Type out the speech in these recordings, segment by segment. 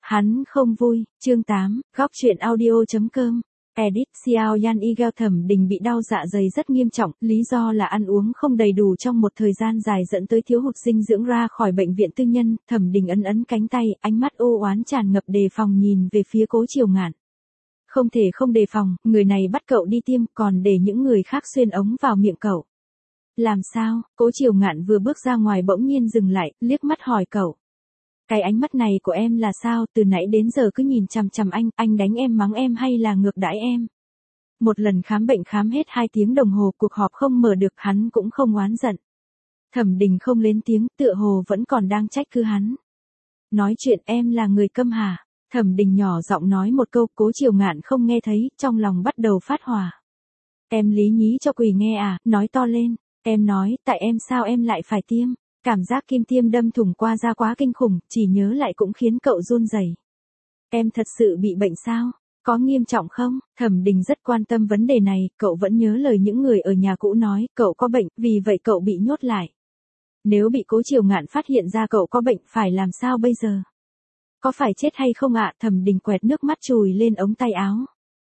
Hắn không vui, chương 8, góc truyện audio.com. Edit Xiao Yan Igao Thẩm Đình bị đau dạ dày rất nghiêm trọng, lý do là ăn uống không đầy đủ trong một thời gian dài dẫn tới thiếu hụt dinh dưỡng. Ra khỏi bệnh viện tư nhân, Thẩm Đình ấn ấn cánh tay, ánh mắt ô oán tràn ngập đề phòng nhìn về phía Cố Triều Ngạn. Không thể không đề phòng, người này bắt cậu đi tiêm, còn để những người khác xuyên ống vào miệng cậu. Làm sao? Cố Triều Ngạn vừa bước ra ngoài bỗng nhiên dừng lại, liếc mắt hỏi cậu. Cái ánh mắt này của em là sao, từ nãy đến giờ cứ nhìn chằm chằm anh đánh em mắng em hay là ngược đãi em? Một lần khám bệnh khám hết 2 tiếng đồng hồ, cuộc họp không mở được, hắn cũng không oán giận. Thẩm Đình không lên tiếng, tựa hồ vẫn còn đang trách cứ hắn. Nói chuyện em là người câm hả? Thẩm Đình nhỏ giọng nói một câu, Cố Triều Ngạn không nghe thấy, trong lòng bắt đầu phát hỏa. Em lý nhí cho quỷ nghe à, nói to lên, em nói, tại em sao em lại phải tiêm? Cảm giác kim tiêm đâm thủng qua da quá kinh khủng, chỉ nhớ lại cũng khiến cậu run rẩy. Em thật sự bị bệnh sao? Có nghiêm trọng không? Thẩm Đình rất quan tâm vấn đề này, cậu vẫn nhớ lời những người ở nhà cũ nói, cậu có bệnh, vì vậy cậu bị nhốt lại. Nếu bị Cố Triều Ngạn phát hiện ra cậu có bệnh, phải làm sao bây giờ? Có phải chết hay không ạ? Thẩm Đình quẹt nước mắt chùi lên ống tay áo.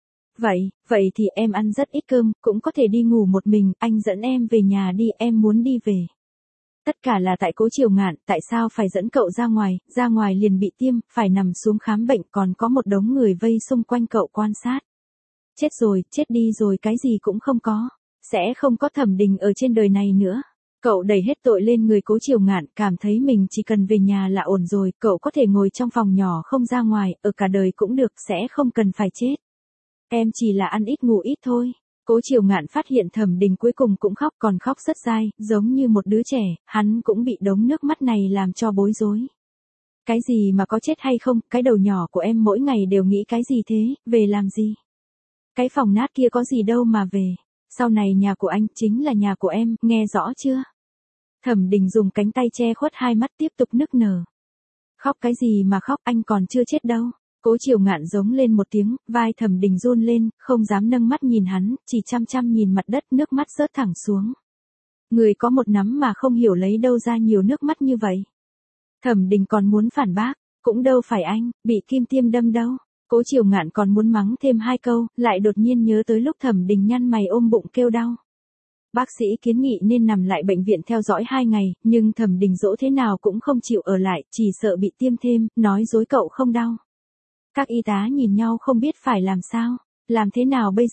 Vậy thì em ăn rất ít cơm, cũng có thể đi ngủ một mình, anh dẫn em về nhà đi, em muốn đi về. Tất cả là tại Cố Triều Ngạn, tại sao phải dẫn cậu ra ngoài liền bị tiêm, phải nằm xuống khám bệnh, còn có một đống người vây xung quanh cậu quan sát. Chết rồi, chết đi rồi, cái gì cũng không có. Sẽ không có Thẩm Đình ở trên đời này nữa. Cậu đẩy hết tội lên người Cố Triều Ngạn, cảm thấy mình chỉ cần về nhà là ổn rồi, cậu có thể ngồi trong phòng nhỏ không ra ngoài, ở cả đời cũng được, sẽ không cần phải chết. Em chỉ là ăn ít ngủ ít thôi. Cố Triều Ngạn phát hiện Thẩm Đình cuối cùng cũng khóc, còn khóc rất dai, giống như một đứa trẻ, hắn cũng bị đống nước mắt này làm cho bối rối. Cái gì mà có chết hay không, cái đầu nhỏ của em mỗi ngày đều nghĩ cái gì thế, về làm gì? Cái phòng nát kia có gì đâu mà về, sau này nhà của anh chính là nhà của em, nghe rõ chưa? Thẩm Đình dùng cánh tay che khuất hai mắt tiếp tục nức nở. Khóc cái gì mà khóc, anh còn chưa chết đâu. Cố Triều Ngạn giống lên một tiếng, vai Thẩm Đình run lên, không dám nâng mắt nhìn hắn, chỉ chăm chăm nhìn mặt đất, nước mắt rớt thẳng xuống. Người có một nắm mà không hiểu lấy đâu ra nhiều nước mắt như vậy. Thẩm Đình còn muốn phản bác, cũng đâu phải anh, bị kim tiêm đâm đâu. Cố Triều Ngạn còn muốn mắng thêm 2 câu, lại đột nhiên nhớ tới lúc Thẩm Đình nhăn mày ôm bụng kêu đau. Bác sĩ kiến nghị nên nằm lại bệnh viện theo dõi 2 ngày, nhưng Thẩm Đình dỗ thế nào cũng không chịu ở lại, chỉ sợ bị tiêm thêm, nói dối cậu không đau. Các y tá nhìn nhau không biết phải làm sao. Làm thế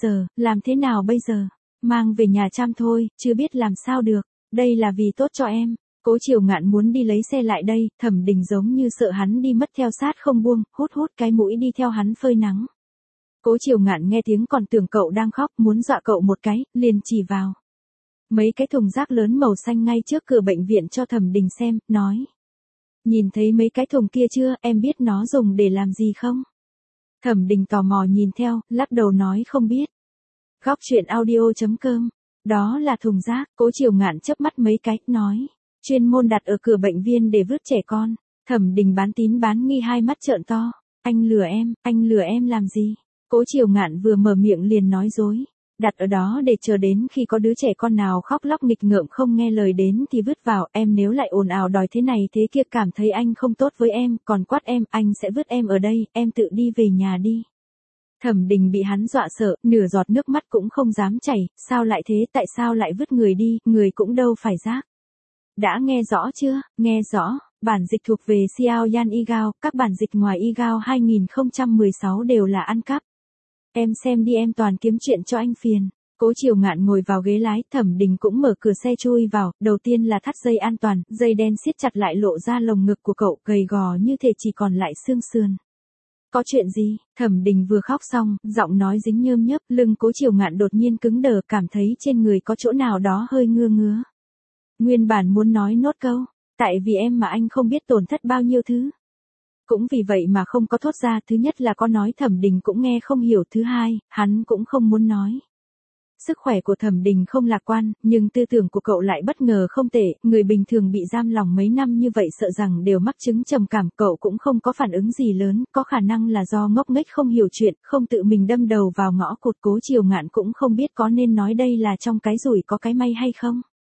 nào bây giờ? Mang về nhà chăm thôi, chưa biết làm sao được. Đây là vì tốt cho em. Cố Triều Ngạn muốn đi lấy xe lại đây, Thẩm Đình giống như sợ hắn đi mất theo sát không buông, hút cái mũi đi theo hắn phơi nắng. Cố Triều Ngạn nghe tiếng còn tưởng cậu đang khóc, muốn dọa cậu một cái, liền chỉ vào mấy cái thùng rác lớn màu xanh ngay trước cửa bệnh viện cho Thẩm Đình xem, nói. Nhìn thấy mấy cái thùng kia chưa, em biết nó dùng để làm gì không? Thẩm Đình tò mò nhìn theo, lắc đầu nói không biết. Góc truyện audio.com. Đó là thùng rác. Cố Triều Ngạn chớp mắt mấy cái, nói. Chuyên môn đặt ở cửa bệnh viện để vứt trẻ con. Thẩm Đình bán tín bán nghi hai mắt trợn to. Anh lừa em làm gì? Cố Triều Ngạn vừa mở miệng liền nói dối. Đặt ở đó để chờ đến khi có đứa trẻ con nào khóc lóc nghịch ngợm không nghe lời đến thì vứt vào, em nếu lại ồn ào đòi thế này thế kia cảm thấy anh không tốt với em, còn quát em, anh sẽ vứt em ở đây, em tự đi về nhà đi. Thẩm Đình bị hắn dọa sợ, nửa giọt nước mắt cũng không dám chảy, sao lại thế, tại sao lại vứt người đi, người cũng đâu phải rác. Đã nghe rõ chưa? Nghe rõ. Bản dịch thuộc về Xiao Yan Igao, các bản dịch ngoài Igao 2016 đều là ăn cắp. Em xem đi, em toàn kiếm chuyện cho anh phiền. Cố Triều Ngạn ngồi vào ghế lái, Thẩm Đình cũng mở cửa xe chui vào, đầu tiên là thắt dây an toàn, dây đen siết chặt lại lộ ra lồng ngực của cậu, gầy gò như thể chỉ còn lại xương sườn. Có chuyện gì? Thẩm Đình vừa khóc xong, giọng nói dính nhơm nhớp, lưng Cố Triều Ngạn đột nhiên cứng đờ, cảm thấy trên người có chỗ nào đó hơi ngứa. Nguyên bản muốn nói nốt câu, tại vì em mà anh không biết tổn thất bao nhiêu thứ. Cũng vì vậy mà không có thốt ra, thứ nhất là có nói Thẩm Đình cũng nghe không hiểu, thứ hai, hắn cũng không muốn nói. Sức khỏe của Thẩm Đình không lạc quan, nhưng tư tưởng của cậu lại bất ngờ không tệ, người bình thường bị giam lỏng mấy năm như vậy sợ rằng đều mắc chứng trầm cảm, cậu cũng không có phản ứng gì lớn, có khả năng là do ngốc nghếch không hiểu chuyện, không tự mình đâm đầu vào ngõ cụt. Cố Triều Ngạn cũng không biết có nên nói đây là trong cái rủi có cái may hay không.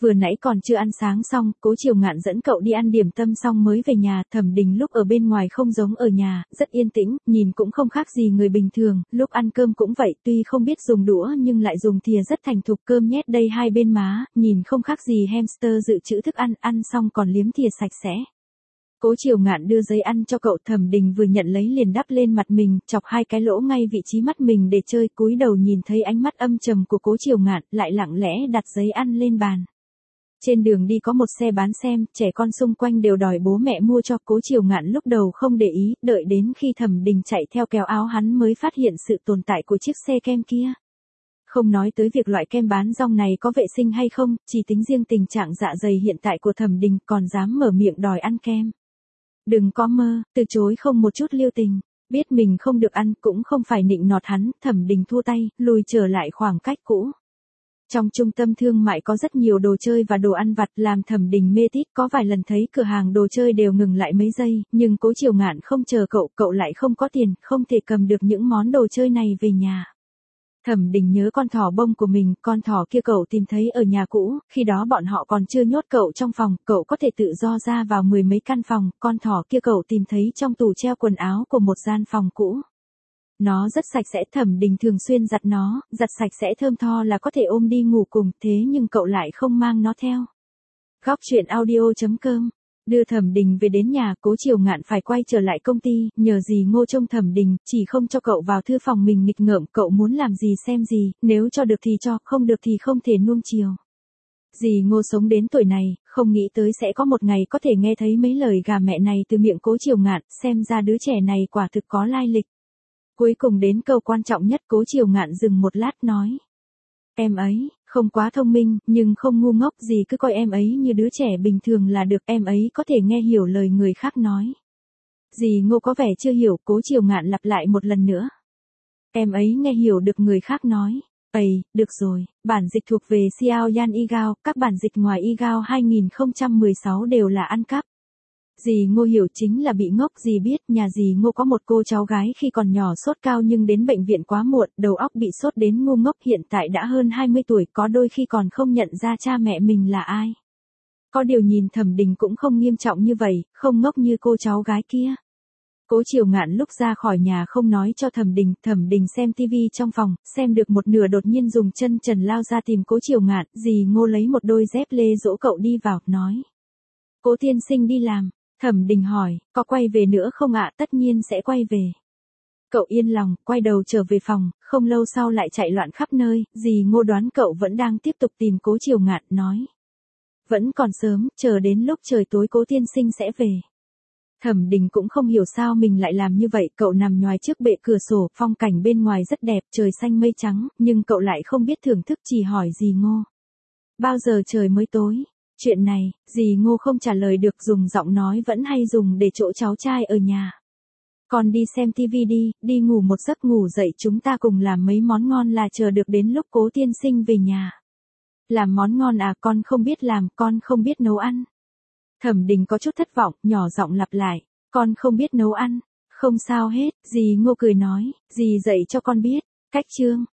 Vừa nãy còn chưa ăn sáng xong, Cố Triều Ngạn dẫn cậu đi ăn điểm tâm xong mới về nhà, Thẩm Đình lúc ở bên ngoài không giống ở nhà, rất yên tĩnh, nhìn cũng không khác gì người bình thường, lúc ăn cơm cũng vậy, tuy không biết dùng đũa nhưng lại dùng thìa rất thành thục, cơm nhét đầy hai bên má, nhìn không khác gì hamster dự trữ thức ăn, ăn xong còn liếm thìa sạch sẽ. Cố Triều Ngạn đưa giấy ăn cho cậu, Thẩm Đình vừa nhận lấy liền đắp lên mặt mình, chọc hai cái lỗ ngay vị trí mắt mình để chơi, cúi đầu nhìn thấy ánh mắt âm trầm của Cố Triều Ngạn, lại lặng lẽ đặt giấy ăn lên bàn. Trên đường đi có một xe bán xem, trẻ con xung quanh đều đòi bố mẹ mua cho. Cố Triều Ngạn lúc đầu không để ý, đợi đến khi Thẩm Đình chạy theo kéo áo hắn mới phát hiện sự tồn tại của chiếc xe kem kia. Không nói tới việc loại kem bán rong này có vệ sinh hay không, chỉ tính riêng tình trạng dạ dày hiện tại của Thẩm Đình còn dám mở miệng đòi ăn kem. Đừng có mơ, từ chối không một chút lưu tình. Biết mình không được ăn cũng không phải nịnh nọt hắn, Thẩm Đình thua tay, lùi trở lại khoảng cách cũ. Trong trung tâm thương mại có rất nhiều đồ chơi và đồ ăn vặt làm Thẩm Đình mê tít, có vài lần thấy cửa hàng đồ chơi đều ngừng lại mấy giây, nhưng Cố Triều Ngạn không chờ cậu lại không có tiền, không thể cầm được những món đồ chơi này về nhà. Thẩm Đình nhớ con thỏ bông của mình, con thỏ kia cậu tìm thấy ở nhà cũ, khi đó bọn họ còn chưa nhốt cậu trong phòng, cậu có thể tự do ra vào mười mấy căn phòng, con thỏ kia cậu tìm thấy trong tủ treo quần áo của một gian phòng cũ. Nó rất sạch sẽ, Thẩm Đình thường xuyên giặt nó, giặt sạch sẽ thơm tho là có thể ôm đi ngủ cùng, thế nhưng cậu lại không mang nó theo. Góc chuyện audio.com. Đưa Thẩm Đình về đến nhà, Cố Triều Ngạn phải quay trở lại công ty, nhờ dì Ngô trông Thẩm Đình, chỉ không cho cậu vào thư phòng mình nghịch ngợm, cậu muốn làm gì xem gì, nếu cho được thì cho, không được thì không thể nuông chiều. Dì Ngô sống đến tuổi này, không nghĩ tới sẽ có một ngày có thể nghe thấy mấy lời gà mẹ này từ miệng Cố Triều Ngạn, xem ra đứa trẻ này quả thực có lai lịch. Cuối cùng đến câu quan trọng nhất, Cố Triều Ngạn dừng một lát nói. Em ấy, không quá thông minh, nhưng không ngu ngốc gì, cứ coi em ấy như đứa trẻ bình thường là được, em ấy có thể nghe hiểu lời người khác nói. Dì Ngô có vẻ chưa hiểu, Cố Triều Ngạn lặp lại một lần nữa. Em ấy nghe hiểu được người khác nói. Được rồi, bản dịch thuộc về Xiao Yan Igao, các bản dịch ngoài Igao 2016 đều là ăn cắp. Dì Ngô hiểu chính là bị ngốc, dì biết nhà dì Ngô có một cô cháu gái khi còn nhỏ sốt cao nhưng đến bệnh viện quá muộn, đầu óc bị sốt đến ngu ngốc, hiện tại đã hơn 20 tuổi, có đôi khi còn không nhận ra cha mẹ mình là ai. Có điều nhìn Thẩm Đình cũng không nghiêm trọng như vậy, không ngốc như cô cháu gái kia. Cố Triều Ngạn lúc ra khỏi nhà không nói cho Thẩm Đình xem tivi trong phòng, xem được một nửa đột nhiên dùng chân trần lao ra tìm Cố Triều Ngạn, dì Ngô lấy một đôi dép lê dỗ cậu đi vào, nói. Cố tiên sinh đi làm. Thẩm Đình hỏi, có quay về nữa không ạ? Tất nhiên sẽ quay về. Cậu yên lòng, quay đầu trở về phòng, không lâu sau lại chạy loạn khắp nơi, dì Ngô đoán cậu vẫn đang tiếp tục tìm Cố Triều Ngạn, nói. Vẫn còn sớm, chờ đến lúc trời tối Cố tiên sinh sẽ về. Thẩm Đình cũng không hiểu sao mình lại làm như vậy, cậu nằm nhoài trước bệ cửa sổ, phong cảnh bên ngoài rất đẹp, trời xanh mây trắng, nhưng cậu lại không biết thưởng thức, chỉ hỏi dì Ngô. Bao giờ trời mới tối? Chuyện này, dì Ngô không trả lời được, dùng giọng nói vẫn hay dùng để chỗ cháu trai ở nhà. Con đi xem tivi đi, đi ngủ một giấc, ngủ dậy chúng ta cùng làm mấy món ngon là chờ được đến lúc Cố tiên sinh về nhà. Làm món ngon à? Con không biết làm, con không biết nấu ăn. Thẩm Đình có chút thất vọng, nhỏ giọng lặp lại, con không biết nấu ăn. Không sao hết, dì Ngô cười nói, dì dạy cho con biết. Cách chương